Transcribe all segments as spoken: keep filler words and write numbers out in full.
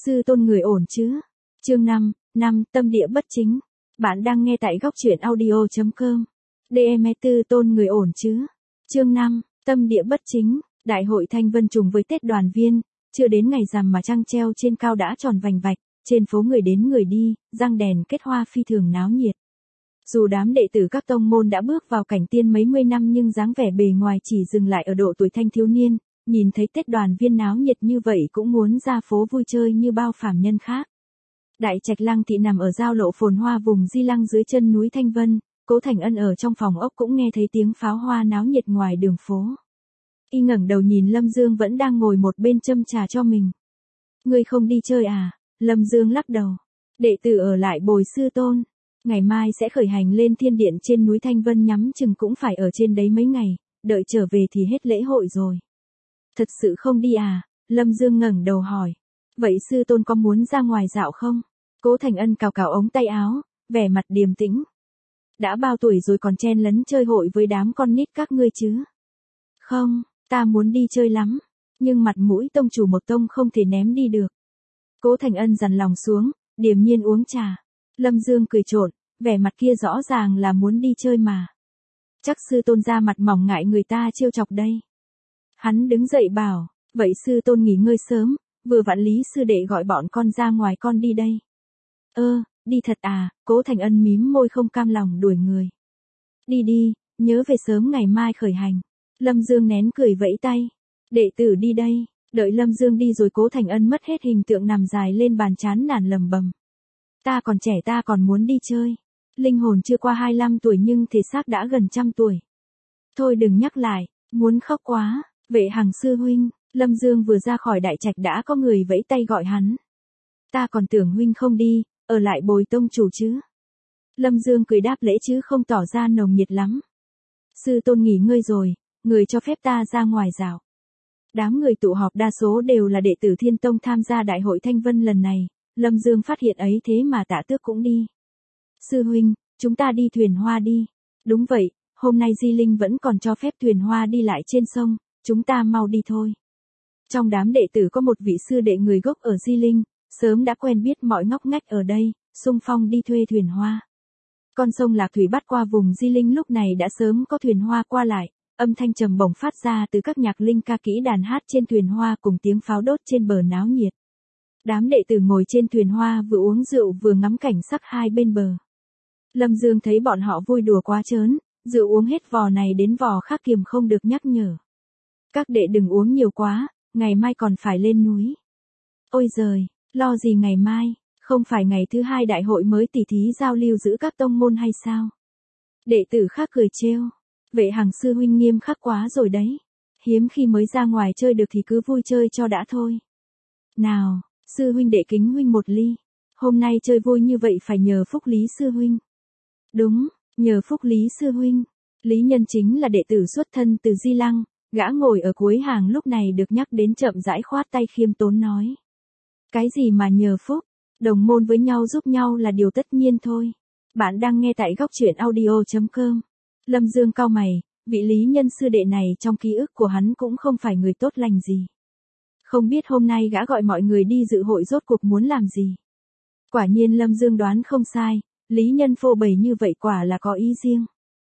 Sư tôn người ổn chứ? Chương năm, năm, tâm địa bất chính. Bạn đang nghe tại góc truyện audio chấm com. đê em e Tư tôn người ổn chứ? Chương năm, tâm địa bất chính. Đại hội Thanh Vân trùng với Tết đoàn viên, chưa đến ngày rằm mà trăng treo trên cao đã tròn vành vạch, trên phố người đến người đi, răng đèn kết hoa phi thường náo nhiệt. Dù đám đệ tử các tông môn đã bước vào cảnh tiên mấy mươi năm nhưng dáng vẻ bề ngoài chỉ dừng lại ở độ tuổi thanh thiếu niên, nhìn thấy Tết đoàn viên náo nhiệt như vậy cũng muốn ra phố vui chơi như bao phàm nhân khác. Đại trạch Lăng Thị nằm ở giao lộ phồn hoa vùng Di Lăng dưới chân núi Thanh Vân, Cố Thành Ân ở trong phòng ốc cũng nghe thấy tiếng pháo hoa náo nhiệt ngoài đường phố. Y ngẩng đầu nhìn Lâm Dương vẫn đang ngồi một bên châm trà cho mình. Ngươi không đi chơi à? Lâm Dương lắc đầu. Đệ tử ở lại bồi sư tôn. Ngày mai sẽ khởi hành lên thiên điện trên núi Thanh Vân, nhắm chừng cũng phải ở trên đấy mấy ngày, đợi trở về thì hết lễ hội rồi. Thật sự không đi à? Lâm Dương ngẩng đầu hỏi. Vậy sư tôn có muốn ra ngoài dạo không? Cố Thành Ân cào cào ống tay áo, vẻ mặt điềm tĩnh. Đã bao tuổi rồi còn chen lấn chơi hội với đám con nít các ngươi chứ? Không, ta muốn đi chơi lắm, nhưng mặt mũi tông chủ một tông không thể ném đi được. Cố Thành Ân dằn lòng xuống, điềm nhiên uống trà. Lâm Dương cười trộn, vẻ mặt kia rõ ràng là muốn đi chơi mà. Chắc sư tôn ra mặt mỏng ngại người ta trêu chọc đây. Hắn đứng dậy bảo, vậy sư tôn nghỉ ngơi sớm, vừa vặn Lý sư đệ gọi bọn con ra ngoài con đi đây. Ơ, đi thật à? Cố Thành Ân mím môi không cam lòng đuổi người. Đi đi, nhớ về sớm ngày mai khởi hành. Lâm Dương nén cười vẫy tay. Đệ tử đi đây. Đợi Lâm Dương đi rồi Cố Thành Ân mất hết hình tượng nằm dài lên bàn chán nản lầm bầm. Ta còn trẻ, ta còn muốn đi chơi. Linh hồn chưa qua hai mươi lăm tuổi nhưng thể xác đã gần trăm tuổi. Thôi đừng nhắc lại, muốn khóc quá. Vệ Hằng sư huynh. Lâm Dương vừa ra khỏi đại trạch đã có người vẫy tay gọi hắn. Ta còn tưởng huynh không đi, ở lại bồi tông chủ chứ. Lâm Dương cười đáp lễ chứ không tỏ ra nồng nhiệt lắm. Sư tôn nghỉ ngơi rồi, người cho phép ta ra ngoài dạo. Đám người tụ họp đa số đều là đệ tử Thiên Tông tham gia đại hội Thanh Vân lần này, Lâm Dương phát hiện ấy thế mà Tạ Tước cũng đi. Sư huynh, chúng ta đi thuyền hoa đi. Đúng vậy, hôm nay Di Linh vẫn còn cho phép thuyền hoa đi lại trên sông, chúng ta mau đi thôi. Trong đám đệ tử có một vị sư đệ người gốc ở Di Linh, sớm đã quen biết mọi ngóc ngách ở đây, xung phong đi thuê thuyền hoa. Con sông Lạc Thủy bắt qua vùng Di Linh lúc này đã sớm có thuyền hoa qua lại, âm thanh trầm bổng phát ra từ các nhạc linh ca kỹ đàn hát trên thuyền hoa cùng tiếng pháo đốt trên bờ náo nhiệt. Đám đệ tử ngồi trên thuyền hoa vừa uống rượu vừa ngắm cảnh sắc hai bên bờ. Lâm Dương thấy bọn họ vui đùa quá trớn, rượu uống hết vò này đến vò khác kiềm không được nhắc nhở. Các đệ đừng uống nhiều quá, ngày mai còn phải lên núi. Ôi giời, lo gì ngày mai, không phải ngày thứ hai đại hội mới tỉ thí giao lưu giữa các tông môn hay sao? Đệ tử khác cười trêu. Vệ Hằng sư huynh nghiêm khắc quá rồi đấy. Hiếm khi mới ra ngoài chơi được thì cứ vui chơi cho đã thôi. Nào, sư huynh đệ kính huynh một ly. Hôm nay chơi vui như vậy phải nhờ phúc Lý sư huynh. Đúng, nhờ phúc Lý sư huynh. Lý Nhân chính là đệ tử xuất thân từ Di Lăng, gã ngồi ở cuối hàng lúc này được nhắc đến chậm rãi khoát tay khiêm tốn nói. Cái gì mà nhờ phúc, đồng môn với nhau giúp nhau là điều tất nhiên thôi. Bạn đang nghe tại góc truyện audio chấm com. Lâm Dương cau mày, vị Lý Nhân sư đệ này trong ký ức của hắn cũng không phải người tốt lành gì. Không biết hôm nay gã gọi mọi người đi dự hội rốt cuộc muốn làm gì. Quả nhiên Lâm Dương đoán không sai, Lý Nhân phô bày như vậy quả là có ý riêng.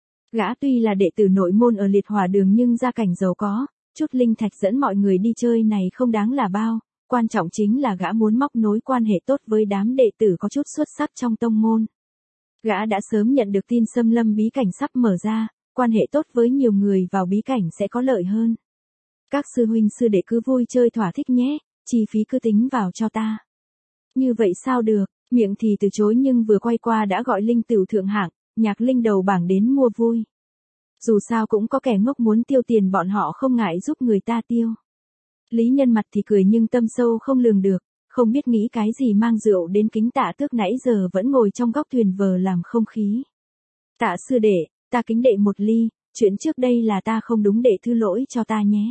Gã tuy là đệ tử nội môn ở Liệt Hỏa Đường nhưng gia cảnh giàu có, chút linh thạch dẫn mọi người đi chơi này không đáng là bao, quan trọng chính là gã muốn móc nối quan hệ tốt với đám đệ tử có chút xuất sắc trong tông môn. Gã đã sớm nhận được tin xâm lâm bí cảnh sắp mở ra, quan hệ tốt với nhiều người vào bí cảnh sẽ có lợi hơn. Các sư huynh sư đệ cứ vui chơi thỏa thích nhé, chi phí cứ tính vào cho ta. Như vậy sao được, miệng thì từ chối nhưng vừa quay qua đã gọi linh tửu thượng hạng, nhạc linh đầu bảng đến mua vui. Dù sao cũng có kẻ ngốc muốn tiêu tiền bọn họ không ngại giúp người ta tiêu. Lý Nhân mặt thì cười nhưng tâm sâu không lường được, không biết nghĩ cái gì mang rượu đến kính Tạ Tước nãy giờ vẫn ngồi trong góc thuyền vờ làm không khí. Tạ sư đệ, ta kính đệ một ly, chuyện trước đây là ta không đúng, đệ thứ lỗi cho ta nhé.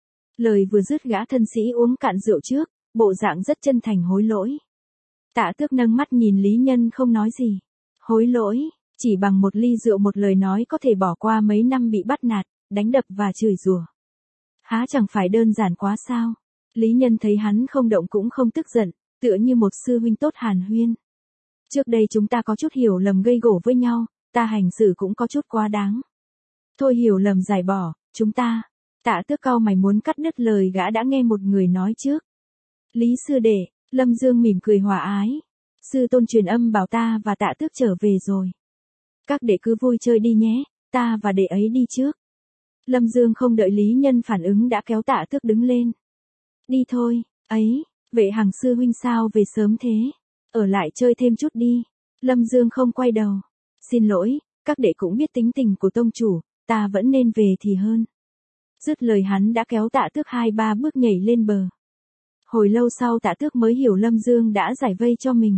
Lời vừa dứt gã thân sĩ uống cạn rượu trước, bộ dạng rất chân thành hối lỗi. Tạ Tước nâng mắt nhìn Lý Nhân không nói gì. Hối lỗi, chỉ bằng một ly rượu một lời nói có thể bỏ qua mấy năm bị bắt nạt, đánh đập và chửi rủa. Há chẳng phải đơn giản quá sao? Lý Nhân thấy hắn không động cũng không tức giận, tựa như một sư huynh tốt hàn huyên. Trước đây chúng ta có chút hiểu lầm gây gổ với nhau, ta hành xử cũng có chút quá đáng. Thôi hiểu lầm giải bỏ, chúng ta. Tạ Tước cau mày muốn cắt đứt lời gã đã nghe một người nói trước. Lý sư đệ, Lâm Dương mỉm cười hòa ái. Sư tôn truyền âm bảo ta và Tạ Tước trở về rồi. Các đệ cứ vui chơi đi nhé, ta và đệ ấy đi trước. Lâm Dương không đợi Lý Nhân phản ứng đã kéo Tạ Tước đứng lên. Đi thôi, ấy, Vệ Hằng sư huynh sao về sớm thế? Ở lại chơi thêm chút đi. Lâm Dương không quay đầu. Xin lỗi, các đệ cũng biết tính tình của tông chủ, ta vẫn nên về thì hơn. Dứt lời hắn đã kéo Tạ Tước hai ba bước nhảy lên bờ. Hồi lâu sau Tạ Tước mới hiểu Lâm Dương đã giải vây cho mình.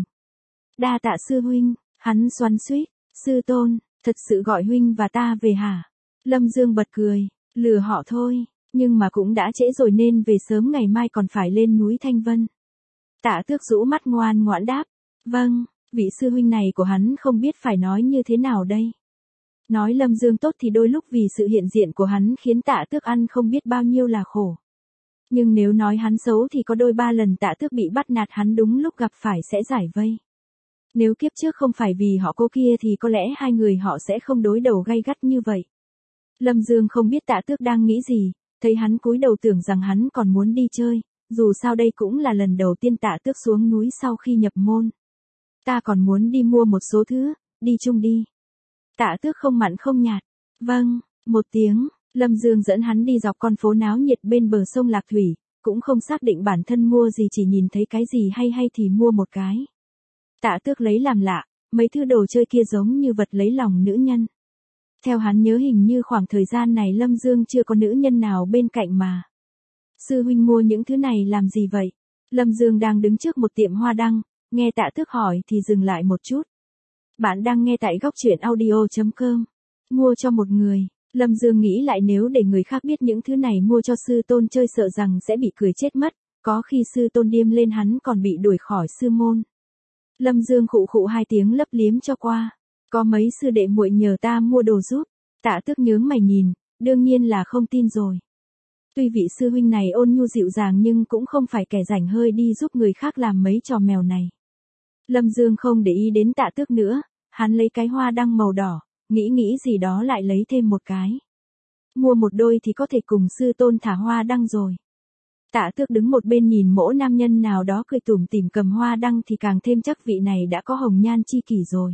Đa tạ sư huynh, hắn xoắn xuýt, sư tôn, thật sự gọi huynh và ta về hả? Lâm Dương bật cười, lừa họ thôi, nhưng mà cũng đã trễ rồi nên về sớm, ngày mai còn phải lên núi Thanh Vân. Tạ Tước rũ mắt ngoan ngoãn đáp, vâng, vị sư huynh này của hắn không biết phải nói như thế nào đây. Nói Lâm Dương tốt thì đôi lúc vì sự hiện diện của hắn khiến Tạ Tước ăn không biết bao nhiêu là khổ. Nhưng nếu nói hắn xấu thì có đôi ba lần Tạ Tước bị bắt nạt hắn đúng lúc gặp phải sẽ giải vây. Nếu kiếp trước không phải vì họ cô kia thì có lẽ hai người họ sẽ không đối đầu gay gắt như vậy. Lâm Dương không biết Tạ Tước đang nghĩ gì, thấy hắn cúi đầu tưởng rằng hắn còn muốn đi chơi, dù sao đây cũng là lần đầu tiên Tạ Tước xuống núi sau khi nhập môn. Ta còn muốn đi mua một số thứ, đi chung đi. Tạ Tước không mặn không nhạt. Vâng, một tiếng, Lâm Dương dẫn hắn đi dọc con phố náo nhiệt bên bờ sông Lạc Thủy, cũng không xác định bản thân mua gì, chỉ nhìn thấy cái gì hay hay thì mua một cái. Tạ Tước lấy làm lạ, mấy thứ đồ chơi kia giống như vật lấy lòng nữ nhân. Theo hắn nhớ hình như khoảng thời gian này Lâm Dương chưa có nữ nhân nào bên cạnh mà. Sư huynh mua những thứ này làm gì vậy? Lâm Dương đang đứng trước một tiệm hoa đăng, nghe Tạ Tước hỏi thì dừng lại một chút. Bạn đang nghe tại góc truyện audio chấm com. Mua cho một người. Lâm Dương nghĩ lại nếu để người khác biết những thứ này mua cho sư tôn chơi sợ rằng sẽ bị cười chết mất, có khi sư tôn điên lên hắn còn bị đuổi khỏi sư môn. Lâm Dương khụ khụ hai tiếng lấp liếm cho qua. Có mấy sư đệ muội nhờ ta mua đồ giúp. Tạ Tước nhướng mày nhìn, đương nhiên là không tin rồi. Tuy vị sư huynh này ôn nhu dịu dàng nhưng cũng không phải kẻ rảnh hơi đi giúp người khác làm mấy trò mèo này. Lâm Dương không để ý đến Tạ Tước nữa, hắn lấy cái hoa đăng màu đỏ, nghĩ nghĩ gì đó lại lấy thêm một cái. Mua một đôi thì có thể cùng sư tôn thả hoa đăng rồi. Tạ Tước đứng một bên nhìn mỗ nam nhân nào đó cười tủm tỉm cầm hoa đăng thì càng thêm chắc vị này đã có hồng nhan chi kỷ rồi.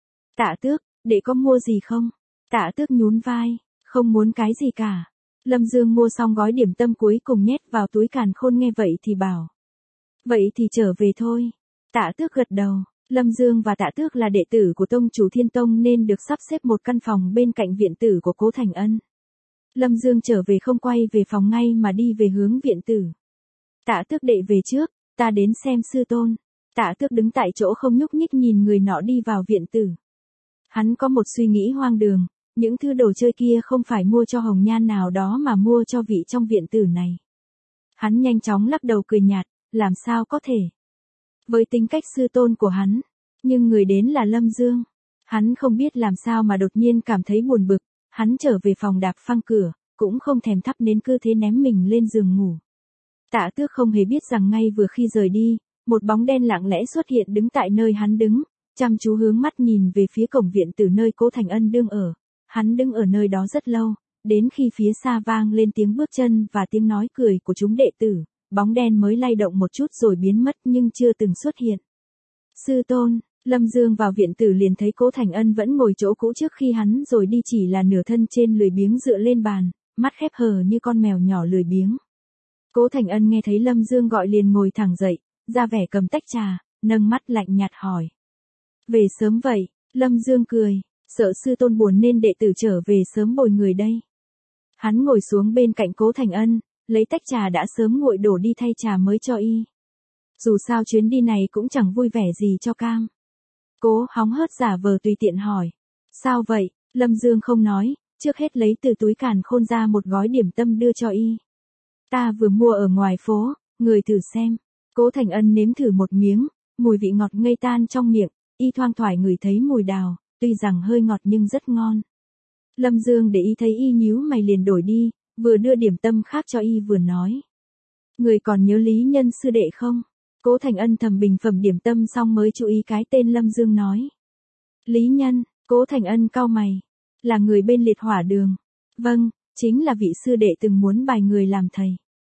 Tạ Tước, để có mua gì không? Tạ Tước nhún vai, không muốn cái gì cả. Lâm Dương mua xong gói điểm tâm cuối cùng nhét vào túi càn khôn, nghe vậy thì bảo. Vậy thì trở về thôi. Tạ Tước gật đầu. Lâm Dương và Tạ Tước là đệ tử của tông chủ Thiên Tông nên được sắp xếp một căn phòng bên cạnh viện tử của Cố Thành Ân. Lâm Dương trở về không quay về phòng ngay mà đi về hướng viện tử. Tạ Tước đệ về trước, ta đến xem sư tôn. Tạ Tước đứng tại chỗ không nhúc nhích nhìn người nọ đi vào viện tử. Hắn có một suy nghĩ hoang đường, những thứ đồ chơi kia không phải mua cho hồng nhan nào đó mà mua cho vị trong viện tử này. Hắn nhanh chóng lắc đầu cười nhạt, làm sao có thể. Với tính cách sư tôn của hắn, nhưng người đến là Lâm Dương. Hắn không biết làm sao mà đột nhiên cảm thấy buồn bực, hắn trở về phòng đạp phăng cửa, cũng không thèm thắp nến cứ thế ném mình lên giường ngủ. Tạ Tước không hề biết rằng ngay vừa khi rời đi, một bóng đen lặng lẽ xuất hiện đứng tại nơi hắn đứng, chăm chú hướng mắt nhìn về phía cổng viện từ nơi Cố Thành Ân đương ở. Hắn đứng ở nơi đó rất lâu, đến khi phía xa vang lên tiếng bước chân và tiếng nói cười của chúng đệ tử, bóng đen mới lay động một chút rồi biến mất nhưng chưa từng xuất hiện. Sư tôn, Lâm Dương vào viện tử liền thấy Cố Thành Ân vẫn ngồi chỗ cũ trước khi hắn rồi đi, chỉ là nửa thân trên lười biếng dựa lên bàn, mắt khép hờ như con mèo nhỏ lười biếng. Cố Thành Ân nghe thấy Lâm Dương gọi liền ngồi thẳng dậy, ra vẻ cầm tách trà, nâng mắt lạnh nhạt hỏi. Về sớm vậy? Lâm Dương cười, sợ sư tôn buồn nên đệ tử trở về sớm bồi người đây. Hắn ngồi xuống bên cạnh Cố Thành Ân, lấy tách trà đã sớm nguội đổ đi thay trà mới cho y. Dù sao chuyến đi này cũng chẳng vui vẻ gì cho cam. Cố hóng hớt giả vờ tùy tiện hỏi. Sao vậy? Lâm Dương không nói, trước hết lấy từ túi càn khôn ra một gói điểm tâm đưa cho y. Ta vừa mua ở ngoài phố, người thử xem. Cố Thành Ân nếm thử một miếng, mùi vị ngọt ngây tan trong miệng, y thoang thoải ngửi thấy mùi đào, tuy rằng hơi ngọt nhưng rất ngon. Lâm Dương để y thấy y nhíu mày liền đổi đi, vừa đưa điểm tâm khác cho y vừa nói. Người còn nhớ Lý Nhân sư đệ không? Cố Thành Ân thầm bình phẩm điểm tâm xong mới chú ý cái tên Lâm Dương nói. Lý Nhân, Cố Thành Ân cau mày. Là người bên liệt hỏa đường. Vâng, chính là vị sư đệ từng muốn bài người làm thầy.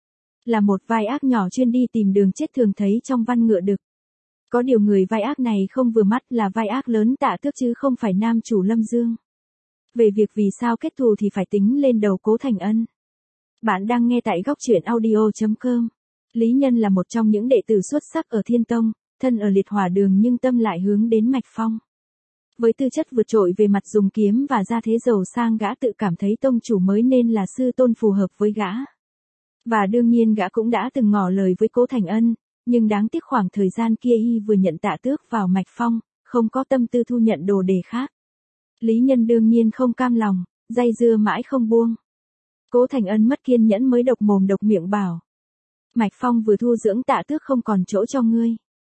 Là một vai ác nhỏ chuyên đi tìm đường chết thường thấy trong văn ngựa đực. Có điều người vai ác này không vừa mắt là vai ác lớn Tạ Tước chứ không phải nam chủ Lâm Dương. Về việc vì sao kết thù thì phải tính lên đầu Cố Thành Ân. Bạn đang nghe tại góc truyện audio chấm com. Lý Nhân là một trong những đệ tử xuất sắc ở Thiên Tông, thân ở liệt hỏa đường nhưng tâm lại hướng đến Mạch Phong. Với tư chất vượt trội về mặt dùng kiếm và gia thế giàu sang, gã tự cảm thấy tông chủ mới nên là sư tôn phù hợp với gã. Và đương nhiên gã cũng đã từng ngỏ lời với Cố Thành Ân, nhưng đáng tiếc khoảng thời gian kia y vừa nhận Tạ Tước vào Mạch Phong, không có tâm tư thu nhận đồ đề khác. Lý Nhân đương nhiên không cam lòng, dây dưa mãi không buông. Cố Thành Ân mất kiên nhẫn mới độc mồm độc miệng bảo. Mạch Phong vừa thu dưỡng Tạ Tước không còn chỗ cho ngươi.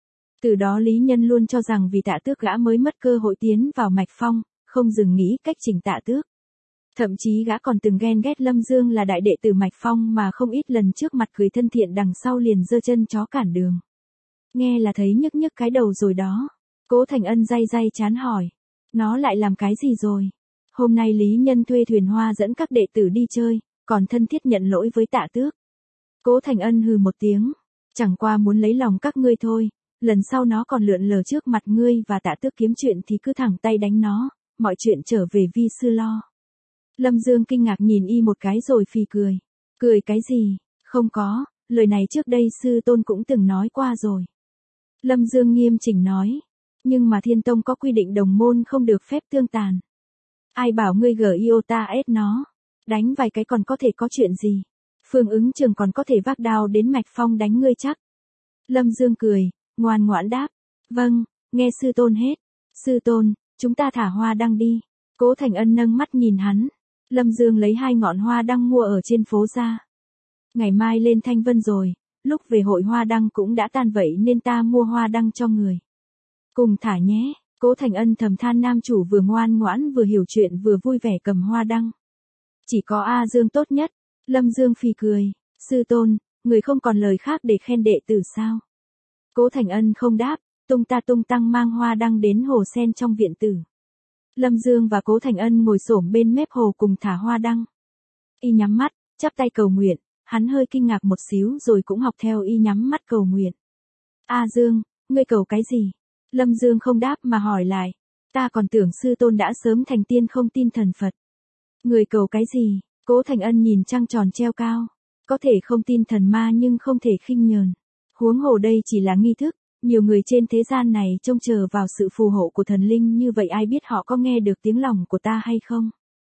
Từ đó Lý Nhân luôn cho rằng vì Tạ Tước gã mới mất cơ hội tiến vào Mạch Phong, không dừng nghĩ cách chỉnh Tạ Tước. Thậm chí gã còn từng ghen ghét Lâm Dương là đại đệ tử Mạch Phong mà không ít lần trước mặt cười thân thiện đằng sau liền giơ chân chó cản đường. Nghe là thấy nhức nhức cái đầu rồi đó. Cố Thành Ân day day chán hỏi. Nó lại làm cái gì rồi? Hôm nay Lý Nhân thuê thuyền hoa dẫn các đệ tử đi chơi, còn thân thiết nhận lỗi với Tạ Tước. Cố Thành Ân hừ một tiếng. Chẳng qua muốn lấy lòng các ngươi thôi, lần sau nó còn lượn lờ trước mặt ngươi và Tạ Tước kiếm chuyện thì cứ thẳng tay đánh nó, mọi chuyện trở về vi sư lo. Lâm Dương kinh ngạc nhìn y một cái rồi phì cười. Cười cái gì? Không có, lời này trước đây sư tôn cũng từng nói qua rồi. Lâm Dương nghiêm chỉnh nói. Nhưng mà Thiên Tông có quy định đồng môn không được phép tương tàn. Ai bảo ngươi gờ iota ép nó. Đánh vài cái còn có thể có chuyện gì. Phương Ứng Trường còn có thể vác đao đến Mạch Phong đánh ngươi chắc. Lâm Dương cười, ngoan ngoãn đáp. Vâng, nghe sư tôn hết. Sư tôn, chúng ta thả hoa đăng đi. Cố Thành Ân nâng mắt nhìn hắn. Lâm Dương lấy hai ngọn hoa đăng mua ở trên phố ra. Ngày mai lên Thanh Vân rồi, lúc về hội hoa đăng cũng đã tan vậy nên ta mua hoa đăng cho người. Cùng thả nhé. Cố Thành Ân thầm than nam chủ vừa ngoan ngoãn vừa hiểu chuyện vừa vui vẻ cầm hoa đăng. Chỉ có A Dương tốt nhất. Lâm Dương phì cười. Sư tôn, người không còn lời khác để khen đệ tử sao? Cố Thành Ân không đáp, tung ta tung tăng mang hoa đăng đến hồ sen trong viện tử. Lâm Dương và Cố Thành Ân ngồi xổm bên mép hồ cùng thả hoa đăng. Y nhắm mắt, chắp tay cầu nguyện, hắn hơi kinh ngạc một xíu rồi cũng học theo y nhắm mắt cầu nguyện. A Dương, ngươi cầu cái gì? Lâm Dương không đáp mà hỏi lại. Ta còn tưởng sư tôn đã sớm thành tiên không tin thần Phật. Người cầu cái gì? Cố Thành Ân nhìn trăng tròn treo cao. Có thể không tin thần ma nhưng không thể khinh nhờn. Huống hồ đây chỉ là nghi thức, nhiều người trên thế gian này trông chờ vào sự phù hộ của thần linh như vậy ai biết họ có nghe được tiếng lòng của ta hay không?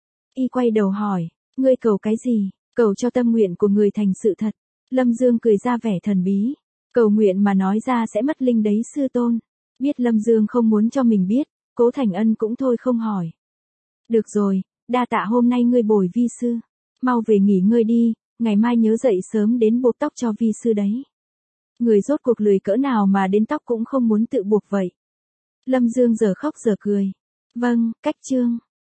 Y quay đầu hỏi, ngươi cầu cái gì? Cầu cho tâm nguyện của người thành sự thật. Lâm Dương cười ra vẻ thần bí. Cầu nguyện mà nói ra sẽ mất linh đấy sư tôn. Biết Lâm Dương không muốn cho mình biết, Cố Thành Ân cũng thôi không hỏi. Được rồi, đa tạ hôm nay ngươi bồi vi sư. Mau về nghỉ ngơi đi, ngày mai nhớ dậy sớm đến buộc tóc cho vi sư đấy. Người rốt cuộc lười cỡ nào mà đến tóc cũng không muốn tự buộc vậy. Lâm Dương giờ khóc giờ cười. Vâng, cách chương.